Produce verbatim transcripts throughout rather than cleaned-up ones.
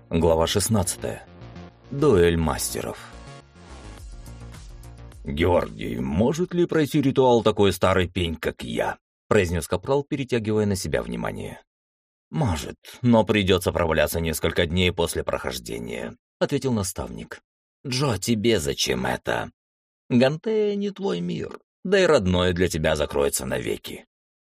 Глава шестнадцатая. Дуэль мастеров. «Георгий, может ли пройти ритуал такой старый пень, как я?» – произнес капрал, перетягивая на себя внимание. «Может, но придется проваляться несколько дней после прохождения», – ответил наставник. «Джо, тебе зачем это? Гантея не твой мир, да и родное для тебя закроется навеки.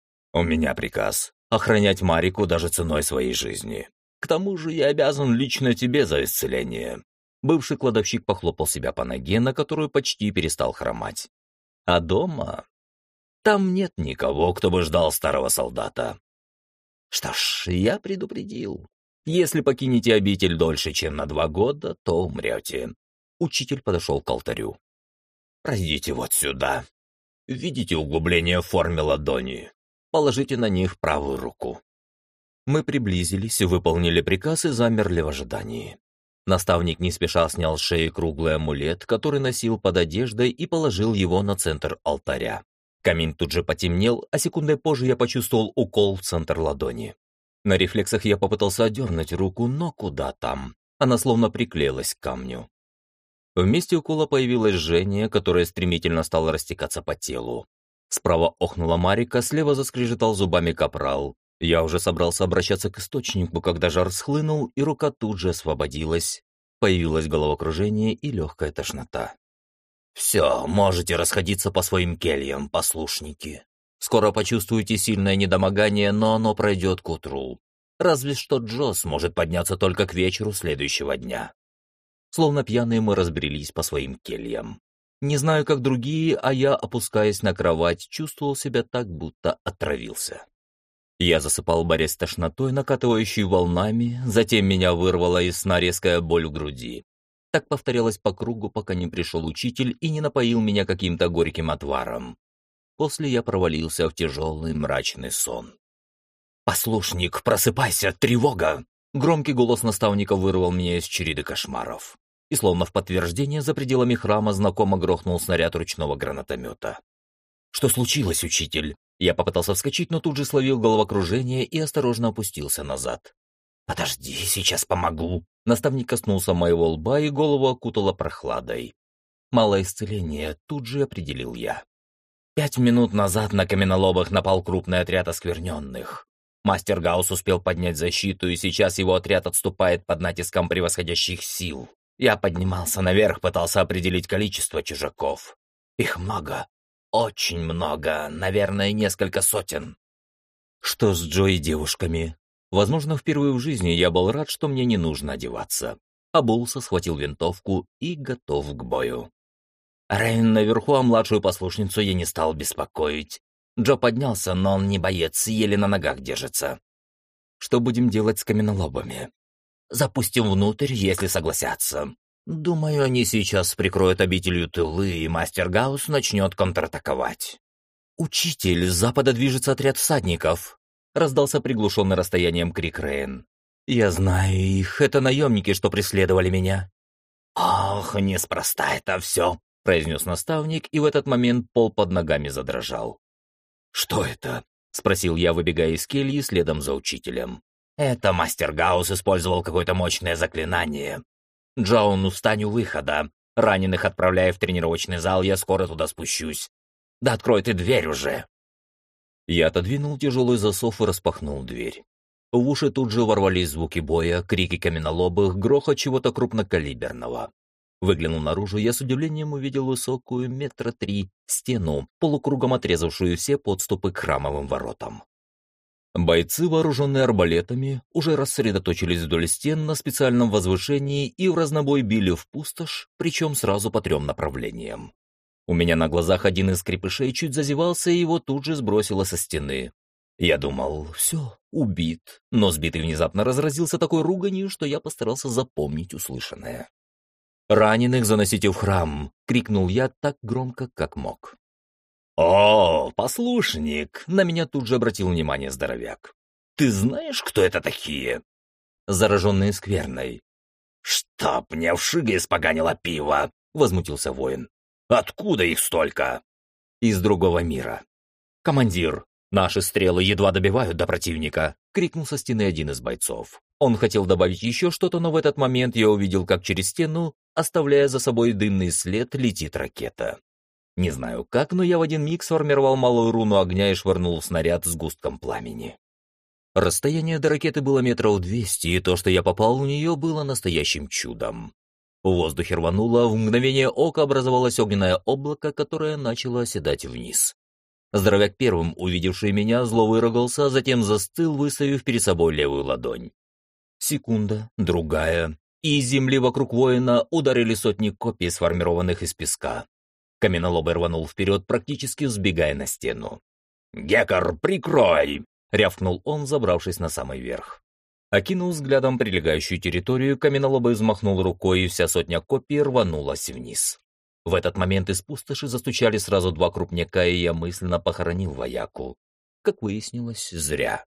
У меня приказ – охранять Марику даже ценой своей жизни. К тому же я обязан лично тебе за исцеление». Бывший кладовщик похлопал себя по ноге, на которую почти перестал хромать. «А дома? Там нет никого, кто бы ждал старого солдата. Что ж, я предупредил. Если покинете обитель дольше, чем на два года, то умрете». Учитель подошел к алтарю. «Пройдите вот сюда. Видите углубление в форме ладони? Положите на них правую руку». Мы приблизились, выполнили приказ и замерли в ожидании. Наставник не спеша снял с шеи круглый амулет, который носил под одеждой, и положил его на центр алтаря. Камин тут же потемнел, а секундой позже я почувствовал укол в центр ладони. На рефлексах я попытался отдернуть руку, но куда там? Она словно приклеилась к камню. В месте укола появилось жжение, которое стремительно стало растекаться по телу. Справа охнула Марика, слева заскрежетал зубами капрал. Я уже собрался обращаться к источнику, когда жар схлынул, и рука тут же освободилась. Появилось головокружение и легкая тошнота. «Все, можете расходиться по своим кельям, послушники. Скоро почувствуете сильное недомогание, но оно пройдет к утру. Разве что Джо сможет подняться только к вечеру следующего дня». Словно пьяные мы разбрелись по своим кельям. Не знаю, как другие, а я, опускаясь на кровать, чувствовал себя так, будто отравился. Я засыпал, борясь с тошнотой, накатывающей волнами, затем меня вырвала из сна резкая боль в груди. Так повторялось по кругу, пока не пришел учитель и не напоил меня каким-то горьким отваром. После я провалился в тяжелый мрачный сон. «Послушник, просыпайся! Тревога!» Громкий голос наставника вырвал меня из череды кошмаров. И словно в подтверждение за пределами храма знакомо грохнул снаряд ручного гранатомета. «Что случилось, учитель?» Я попытался вскочить, но тут же словил головокружение и осторожно опустился назад. «Подожди, сейчас помогу». Наставник коснулся моего лба, и голову окутало прохладой. «Малое исцеление», тут же определил я. Пять минут назад на каменолобах напал крупный отряд оскверненных. Мастер Гаусс успел поднять защиту, и сейчас его отряд отступает под натиском превосходящих сил. Я поднимался наверх, пытался определить количество чужаков. Их много. Очень много, наверное, несколько сотен. Что с Джо и девушками? Возможно, впервые в жизни я был рад, что мне не нужно одеваться. Обулся, схватил винтовку и готов к бою. Рейн наверху, а младшую послушницу я не стал беспокоить. Джо поднялся, но он не боец, еле на ногах держится. Что будем делать с каменолобами? Запустим внутрь, если согласятся. Думаю, они сейчас прикроют обителью тылы, и мастер Гаусс начнет контратаковать. «Учитель, с запада движется отряд всадников!» — раздался приглушенный расстоянием крик Рейн. «Я знаю их, это наемники, что преследовали меня». «Ох, неспроста это все!» — произнес наставник, и в этот момент пол под ногами задрожал. «Что это?» — спросил я, выбегая из кельи следом за учителем. «Это мастер Гаусс использовал какое-то мощное заклинание. Джоун, встань у выхода. Раненых отправляй в тренировочный зал, я скоро туда спущусь. Да открой ты дверь уже!» Я отодвинул тяжелый засов и распахнул дверь. В уши тут же ворвались звуки боя, крики каменолобых, грохот чего-то крупнокалиберного. Выглянув наружу, я с удивлением увидел высокую метра три стену, полукругом отрезавшую все подступы к храмовым воротам. Бойцы, вооруженные арбалетами, уже рассредоточились вдоль стен на специальном возвышении и в разнобой били в пустошь, причем сразу по трем направлениям. У меня на глазах один из крепышей чуть зазевался, и его тут же сбросило со стены. Я думал, все, убит, но сбитый внезапно разразился такой руганью, что я постарался запомнить услышанное. «Раненых заносите в храм!» — крикнул я так громко, как мог. «О, послушник!» — на меня тут же обратил внимание здоровяк. «Ты знаешь, кто это такие?» «Зараженные скверной». «Чтоб мне вшига испоганило пиво!» — возмутился воин. «Откуда их столько?» «Из другого мира». «Командир, наши стрелы едва добивают до противника!» — крикнул со стены один из бойцов. Он хотел добавить еще что-то, но в этот момент я увидел, как через стену, оставляя за собой дымный след, летит ракета. Не знаю как, но я в один миг сформировал малую руну огня и швырнул снаряд с густком пламени. Расстояние до ракеты было метров двести, и то, что я попал в нее, было настоящим чудом. В воздухе рвануло, в мгновение ока образовалось огненное облако, которое начало оседать вниз. Здоровяк первым, увидевший меня, зло выругался, а затем застыл, выставив перед собой левую ладонь. Секунда, другая, и из земли вокруг воина ударили сотни копий, сформированных из песка. Каменолобый рванул вперед, практически взбегая на стену. «Геккар, прикрой!» — рявкнул он, забравшись на самый верх. Окинул взглядом прилегающую территорию, Каменолобый взмахнул рукой, и вся сотня копий рванулась вниз. В этот момент из пустоши застучали сразу два крупняка, и я мысленно похоронил вояку. Как выяснилось, зря.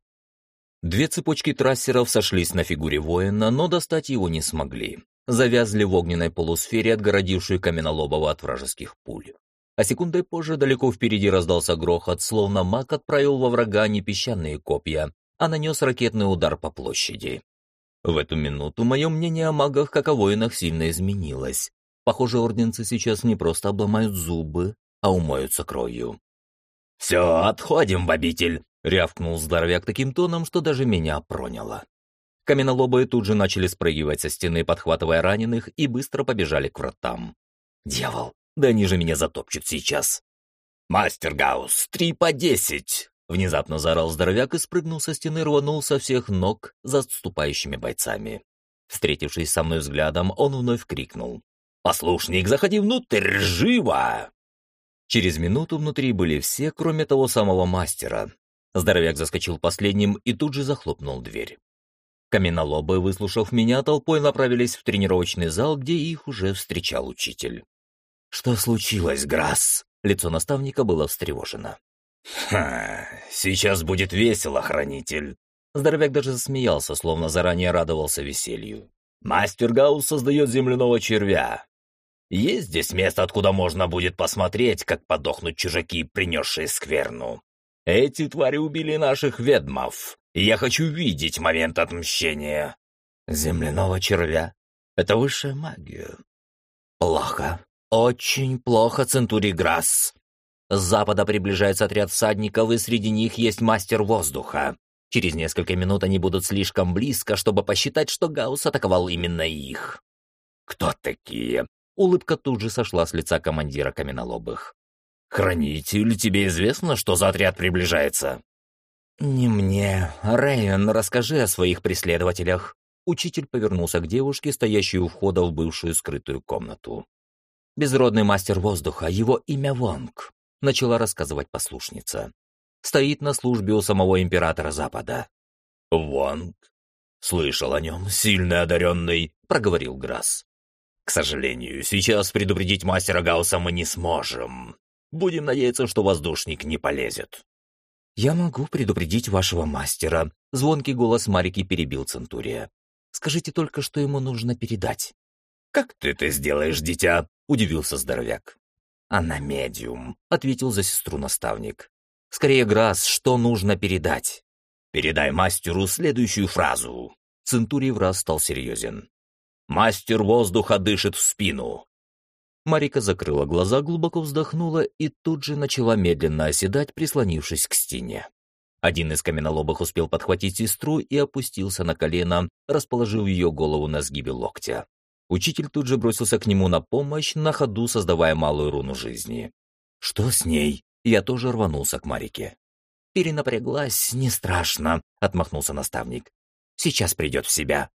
Две цепочки трассеров сошлись на фигуре воина, но достать его не смогли. Завязли в огненной полусфере, отгородившей Каменолобова от вражеских пуль. А секундой позже далеко впереди раздался грохот, словно маг отправил во врага не песчаные копья, а нанес ракетный удар по площади. В эту минуту мое мнение о магах, как о воинах, сильно изменилось. Похоже, орденцы сейчас не просто обломают зубы, а умоются кровью. «Все, отходим в обитель!» — рявкнул здоровяк таким тоном, что даже меня проняло. Каменолобые тут же начали спрыгивать со стены, подхватывая раненых, и быстро побежали к вратам. «Дьявол, да они же меня затопчут сейчас!» «Мастер Гаусс, три по десять!» — внезапно заорал здоровяк и спрыгнул со стены, рванул со всех ног за отступающими бойцами. Встретившись со мной взглядом, он вновь крикнул: «Послушник, заходи внутрь, живо!» Через минуту внутри были все, кроме того самого мастера. Здоровяк заскочил последним и тут же захлопнул дверь. Каменолобые, выслушав меня, толпой направились в тренировочный зал, где их уже встречал учитель. «Что случилось, Грасс?» Лицо наставника было встревожено. «Ха, сейчас будет весело, хранитель!» Здоровяк даже засмеялся, словно заранее радовался веселью. «Мастер Гаусс создает земляного червя. Есть здесь место, откуда можно будет посмотреть, как подохнут чужаки, принесшие скверну. Эти твари убили наших ведьмов, и я хочу видеть момент отмщения. Земляного червя — это высшая магия. Плохо, очень плохо, Центурий Грасс. С запада приближается отряд всадников, и среди них есть мастер воздуха. Через несколько минут они будут слишком близко, чтобы посчитать, что Гаусс атаковал именно их». «Кто такие?» Улыбка тут же сошла с лица командира Каменолобых. «Хранитель, тебе известно, что за отряд приближается?» «Не мне. Рэйон, расскажи о своих преследователях». Учитель повернулся к девушке, стоящей у входа в бывшую скрытую комнату. «Безродный мастер воздуха, его имя Вонг», — начала рассказывать послушница. «Стоит на службе у самого императора Запада». «Вонг? Слышал о нем, сильно одаренный», — проговорил Грасс. «К сожалению, сейчас предупредить мастера Гаусса мы не сможем. Будем надеяться, что воздушник не полезет». «Я могу предупредить вашего мастера», — звонкий голос Марики перебил Центурия. «Скажите только, что ему нужно передать». «Как ты это сделаешь, дитя?» — удивился здоровяк. «Она медиум», — ответил за сестру наставник. «Скорее, Грасс, что нужно передать?» «Передай мастеру следующую фразу». Центурий враз стал серьезен. «Мастер воздуха дышит в спину». Марика закрыла глаза, глубоко вздохнула и тут же начала медленно оседать, прислонившись к стене. Один из каменолобых успел подхватить сестру и опустился на колено, расположив ее голову на сгибе локтя. Учитель тут же бросился к нему на помощь, на ходу создавая малую руну жизни. «Что с ней?» Я тоже рванулся к Марике. «Перенапряглась, не страшно», — отмахнулся наставник. «Сейчас придет в себя».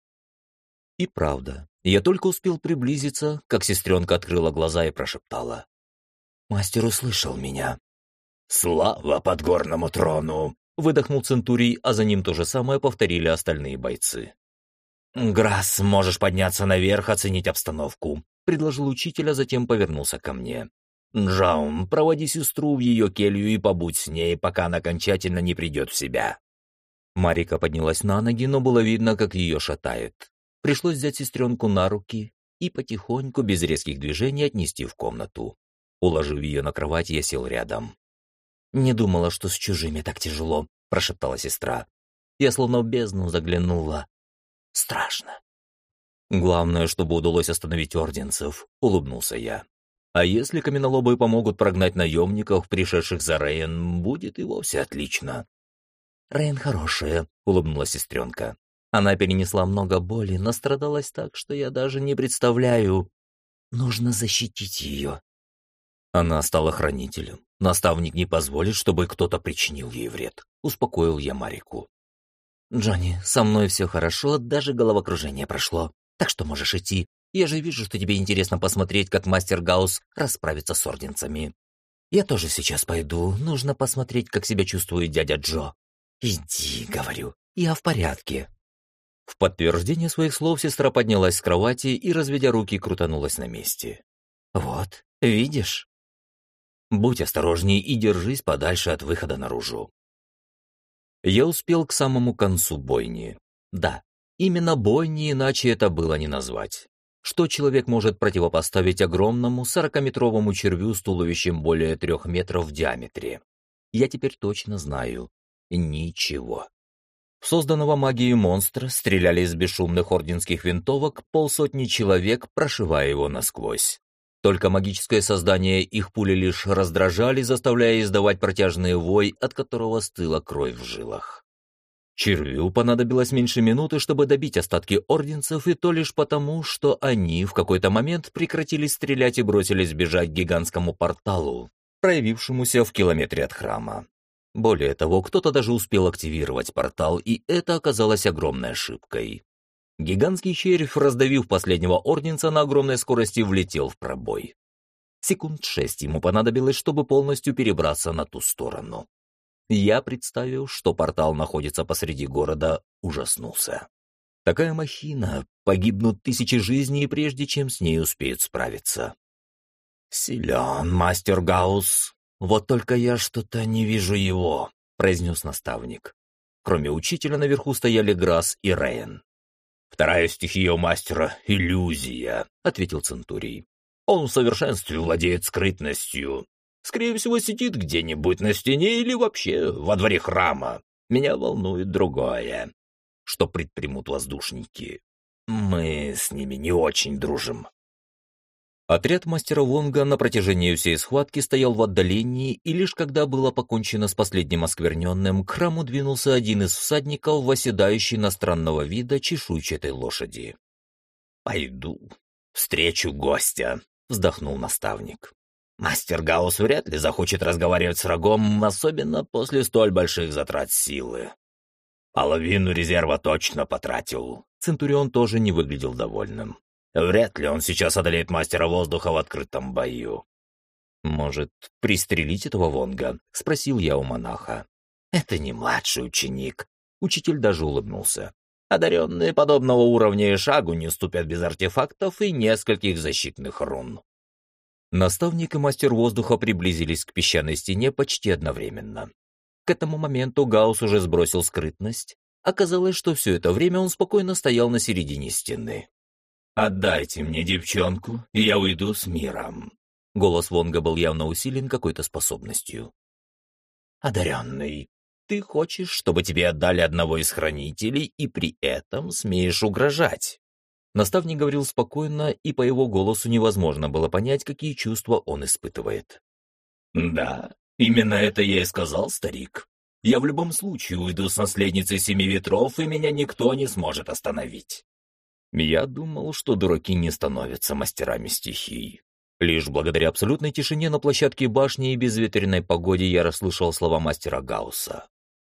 И правда, я только успел приблизиться, как сестренка открыла глаза и прошептала. «Мастер услышал меня». «Слава подгорному трону!» — выдохнул Центурий, а за ним то же самое повторили остальные бойцы. «Грасс, можешь подняться наверх, оценить обстановку», — предложил учитель, а затем повернулся ко мне. «Джаун, проводи сестру в ее келью и побудь с ней, пока она окончательно не придет в себя». Марика поднялась на ноги, но было видно, как ее шатает. Пришлось взять сестренку на руки и потихоньку, без резких движений, отнести в комнату. Уложив ее на кровать, я сел рядом. «Не думала, что с чужими так тяжело», — прошептала сестра. Я словно в бездну заглянула. страшно. Главное, чтобы удалось остановить орденцев, улыбнулся я. А если каменолобы помогут прогнать наемников, пришедших за Рейн, будет и вовсе отлично. Рейн хорошая, улыбнулась сестренка. Она перенесла много боли, настрадалась так, что я даже не представляю. Нужно защитить ее. Она стала хранителем. Наставник не позволит, чтобы кто-то причинил ей вред. Успокоил я Марику. Джонни, со мной все хорошо, даже головокружение прошло. Так что можешь идти. Я же вижу, что тебе интересно посмотреть, как мастер Гаусс расправится с орденцами. Я тоже сейчас пойду. Нужно посмотреть, как себя чувствует дядя Джо. Иди, говорю, я в порядке. В подтверждение своих слов сестра поднялась с кровати и, разведя руки, крутанулась на месте. Вот, видишь? Будь осторожней и держись подальше от выхода наружу. Я успел к самому концу бойни. Да, именно бойни, иначе это было не назвать. Что человек может противопоставить огромному сорокаметровому червю с туловищем более трех метров в диаметре? Я теперь точно знаю. Ничего. В созданного магией монстра стреляли из бесшумных орденских винтовок полсотни человек, прошивая его насквозь. Только магическое создание их пули лишь раздражали, заставляя издавать протяжный вой, от которого стыла кровь в жилах. Червю понадобилось меньше минуты, чтобы добить остатки орденцев, и то лишь потому, что они в какой-то момент прекратили стрелять и бросились бежать к гигантскому порталу, проявившемуся в километре от храма. Более того, кто-то даже успел активировать портал, и это оказалось огромной ошибкой. Гигантский червь, раздавив последнего орденца, на огромной скорости влетел в пробой. Секунд шесть ему понадобилось, чтобы полностью перебраться на ту сторону. Я представил, что портал находится посреди города, ужаснулся. Такая махина, погибнут тысячи жизней, прежде чем с ней успеют справиться. «Силен, мастер Гаусс. Вот только я что-то не вижу его», — произнес наставник. Кроме учителя наверху стояли Грасс и Рейн. «Вторая стихия у мастера — иллюзия», — ответил Центурий. «Он в совершенстве владеет скрытностью. Скорее всего, сидит где-нибудь на стене или вообще во дворе храма. Меня волнует другое. Что предпримут воздушники? Мы с ними не очень дружим». Отряд мастера Вонга на протяжении всей схватки стоял в отдалении, и лишь когда было покончено с последним оскверненным, к храму двинулся один из всадников, восседающий на странного вида чешуйчатой лошади. «Пойду, встречу гостя», — вздохнул наставник. «Мастер Гаусс вряд ли захочет разговаривать с врагом, особенно после столь больших затрат силы. Половину резерва точно потратил». Центурион тоже не выглядел довольным. Вряд ли он сейчас одолеет мастера воздуха в открытом бою. «Может, пристрелить этого Вонга?» — спросил я у монаха. «Это не младший ученик». Учитель даже улыбнулся. «Одаренные подобного уровня и шагу не ступят без артефактов и нескольких защитных рун». Наставник и мастер воздуха приблизились к песчаной стене почти одновременно. К этому моменту Гаусс уже сбросил скрытность. Оказалось, что все это время он спокойно стоял на середине стены. «Отдайте мне девчонку, и я уйду с миром». Голос Вонга был явно усилен какой-то способностью. «Одаренный, ты хочешь, чтобы тебе отдали одного из хранителей, и при этом смеешь угрожать?» Наставник говорил спокойно, и по его голосу невозможно было понять, какие чувства он испытывает. «Да, именно это я и сказал, старик. Я в любом случае уйду с наследницей Семи Ветров, и меня никто не сможет остановить». Я думал, что дураки не становятся мастерами стихий. Лишь благодаря абсолютной тишине на площадке башни и безветренной погоде я расслышал слова мастера Гаусса.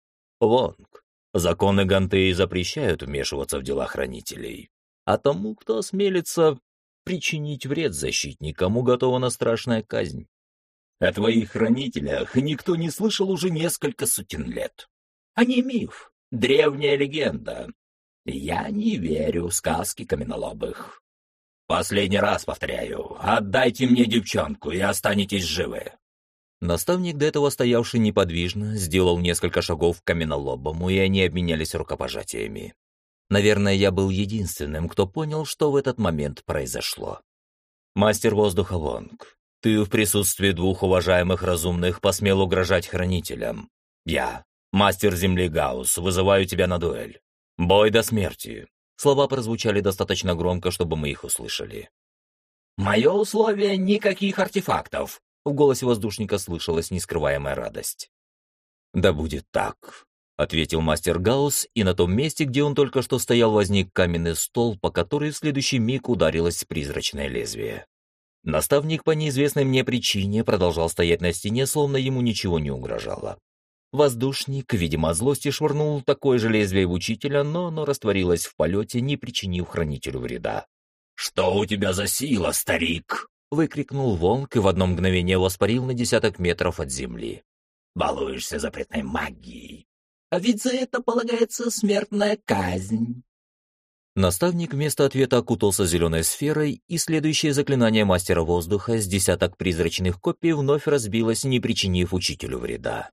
«Вонг, законы Гантеи запрещают вмешиваться в дела хранителей, а тому, кто осмелится причинить вред защитникам, уготована страшная казнь. О твоих хранителях никто не слышал уже несколько сотен лет. Они миф, древняя легенда. Я не верю в сказки каменолобых. Последний раз повторяю, отдайте мне девчонку и останетесь живы». Наставник, до этого стоявший неподвижно, сделал несколько шагов к каменолобому, и они обменялись рукопожатиями. Наверное, я был единственным, кто понял, что в этот момент произошло. «Мастер воздуха Вонг, ты в присутствии двух уважаемых разумных посмел угрожать хранителям. Я, мастер земли Гаусс, вызываю тебя на дуэль. Бой до смерти. Слова прозвучали достаточно громко, чтобы мы их услышали. «Мое условие — никаких артефактов!» В голосе воздушника слышалась нескрываемая радость. «Да будет так», — ответил мастер Гаусс, и на том месте, где он только что стоял, возник каменный стол, по который в следующий миг ударилось призрачное лезвие. Наставник по неизвестной мне причине продолжал стоять на стене, словно ему ничего не угрожало. Воздушник, видимо, от злости швырнул такое же лезвие в учителя, но оно растворилось в полете, не причинив хранителю вреда. «Что у тебя за сила, старик?» — выкрикнул Вонг и в одно мгновение воспарил на десяток метров от земли. «Балуешься запретной магией. А ведь за это полагается смертная казнь». Наставник вместо ответа окутался зеленой сферой, и следующее заклинание мастера воздуха с десяток призрачных копий вновь разбилось, не причинив учителю вреда.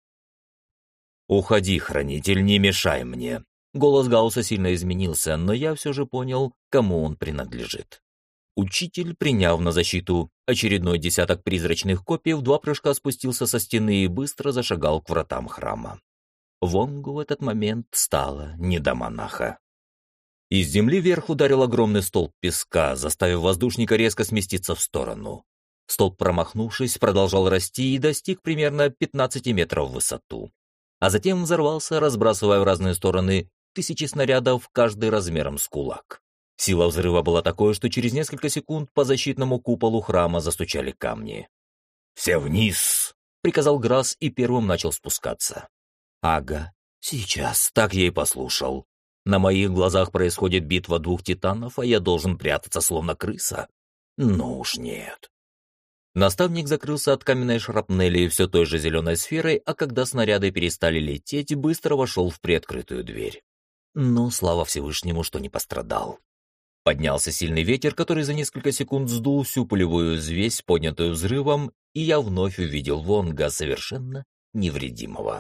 «Уходи, хранитель, не мешай мне». Голос Гаусса сильно изменился, но я все же понял, кому он принадлежит. Учитель, приняв на защиту очередной десяток призрачных копий, в два прыжка спустился со стены и быстро зашагал к вратам храма. Вонгу в этот момент стало не до монаха. Из земли вверх ударил огромный столб песка, заставив воздушника резко сместиться в сторону. Столб, промахнувшись, продолжал расти и достиг примерно пятнадцати метров в высоту. А затем взорвался, разбрасывая в разные стороны тысячи снарядов, каждый размером с кулак. Сила взрыва была такой, что через несколько секунд по защитному куполу храма застучали камни. «Все вниз!» — приказал Грасс и первым начал спускаться. «Ага, сейчас, так я и послушал. На моих глазах происходит битва двух титанов, а я должен прятаться, словно крыса? Ну уж нет». Наставник закрылся от каменной шрапнели все той же зеленой сферой, а когда снаряды перестали лететь, быстро вошел в приоткрытую дверь. Но слава Всевышнему, что не пострадал. Поднялся сильный ветер, который за несколько секунд сдул всю пулевую взвесь, поднятую взрывом, и я вновь увидел Вонга совершенно невредимого.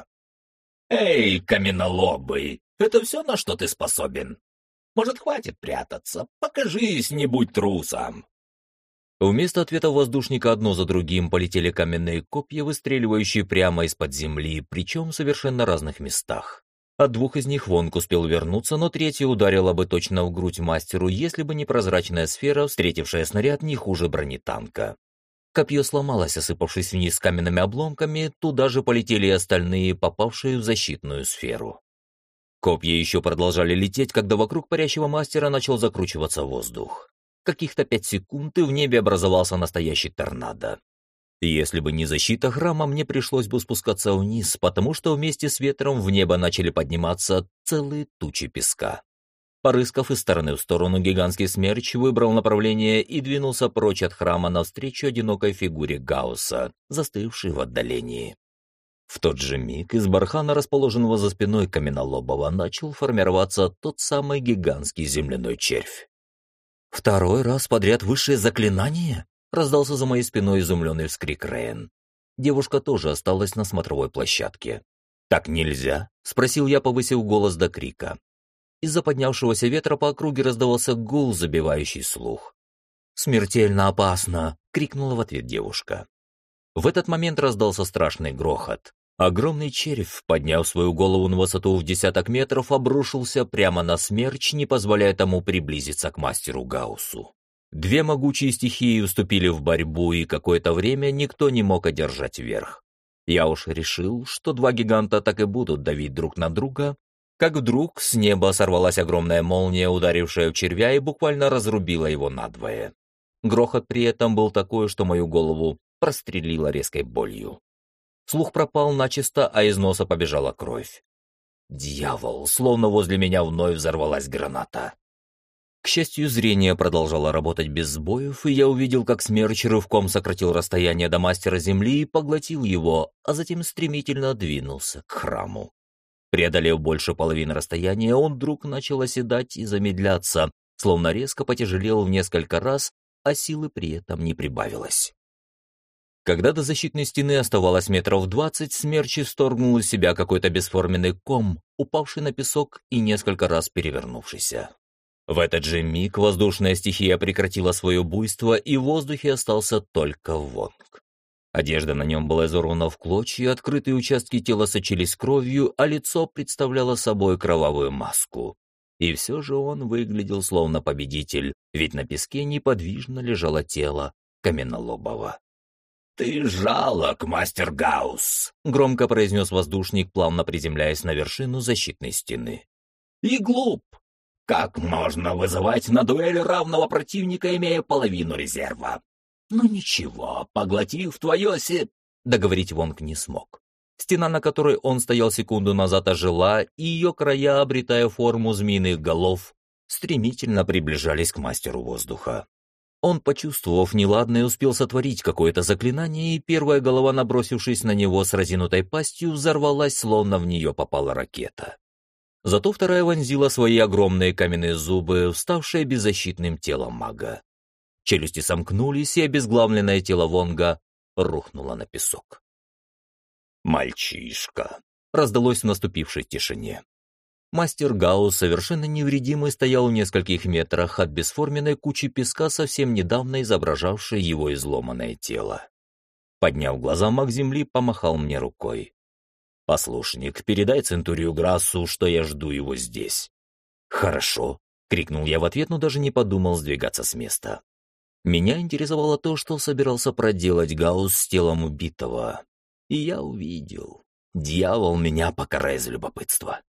«Эй, каменолобый, это все, на что ты способен? Может, хватит прятаться? Покажись, не будь трусом!» Вместо ответа воздушника одно за другим полетели каменные копья, выстреливающие прямо из-под земли, причем в совершенно разных местах. От двух из них Вонг успел вернуться, но третья ударила бы точно в грудь мастеру, если бы не прозрачная сфера, встретившая снаряд не хуже бронетанка. Копье сломалось, осыпавшись вниз каменными обломками, туда же полетели и остальные, попавшие в защитную сферу. Копья еще продолжали лететь, когда вокруг парящего мастера начал закручиваться воздух. Каких-то пять секунд, и в небе образовался настоящий торнадо. Если бы не защита храма, мне пришлось бы спускаться вниз, потому что вместе с ветром в небо начали подниматься целые тучи песка. Порыскав из стороны в сторону, гигантский смерч выбрал направление и двинулся прочь от храма навстречу одинокой фигуре Гаусса, застывшей в отдалении. В тот же миг из бархана, расположенного за спиной Каменолобова, начал формироваться тот самый гигантский земляной червь. «Второй раз подряд высшее заклинание?» — раздался за моей спиной изумленный вскрик Рейн. Девушка тоже осталась на смотровой площадке. «Так нельзя?» — спросил я, повысив голос до крика. Из-за поднявшегося ветра по округе раздавался гул, забивающий слух. «Смертельно опасно!» — крикнула в ответ девушка. В этот момент раздался страшный грохот. Огромный червь, подняв свою голову на высоту в десяток метров, обрушился прямо на смерч, не позволяя тому приблизиться к мастеру Гауссу. Две могучие стихии вступили в борьбу, и какое-то время никто не мог одержать верх. Я уж решил, что два гиганта так и будут давить друг на друга, как вдруг с неба сорвалась огромная молния, ударившая в червя и буквально разрубила его надвое. Грохот при этом был такой, что мою голову прострелило резкой болью. Слух пропал начисто, а из носа побежала кровь. Дьявол, словно возле меня вновь взорвалась граната. К счастью, зрение продолжало работать без сбоев, и я увидел, как смерч рывком сократил расстояние до мастера земли и поглотил его, а затем стремительно двинулся к храму. Преодолев больше половины расстояния, он вдруг начал оседать и замедляться, словно резко потяжелел в несколько раз, а силы при этом не прибавилось. Когда до защитной стены оставалось метров двадцать, смерч исторгнул из себя какой-то бесформенный ком, упавший на песок и несколько раз перевернувшийся. В этот же миг воздушная стихия прекратила свое буйство, и в воздухе остался только Вонг. Одежда на нем была изорвана в клочья, открытые участки тела сочились кровью, а лицо представляло собой кровавую маску. И все же он выглядел словно победитель, ведь на песке неподвижно лежало тело Каменнолобова. «Ты жалок, мастер Гаусс!» — громко произнес воздушник, плавно приземляясь на вершину защитной стены. «И глуп! Как можно вызывать на дуэль равного противника, имея половину резерва? Ну ничего, поглотив твое се...» Договорить Вонг не смог. Стена, на которой он стоял секунду назад, ожила, и ее края, обретая форму змеиных голов, стремительно приближались к мастеру воздуха. Он, почувствовав неладное, успел сотворить какое-то заклинание, и первая голова, набросившись на него с разинутой пастью, взорвалась, словно в нее попала ракета. Зато вторая вонзила свои огромные каменные зубы, вставшие беззащитным телом мага. Челюсти сомкнулись, и обезглавленное тело Вонга рухнуло на песок. «Мальчишка!» — раздалось в наступившей тишине. Мастер Гаусс, совершенно невредимый, стоял в нескольких метрах от бесформенной кучи песка, совсем недавно изображавшей его изломанное тело. Подняв глаза, маг земли помахал мне рукой. «Послушник, передай Центурию Грассу, что я жду его здесь». «Хорошо», — крикнул я в ответ, но даже не подумал сдвигаться с места. Меня интересовало то, что собирался проделать Гаусс с телом убитого. И я увидел. Дьявол меня покарает за любопытство.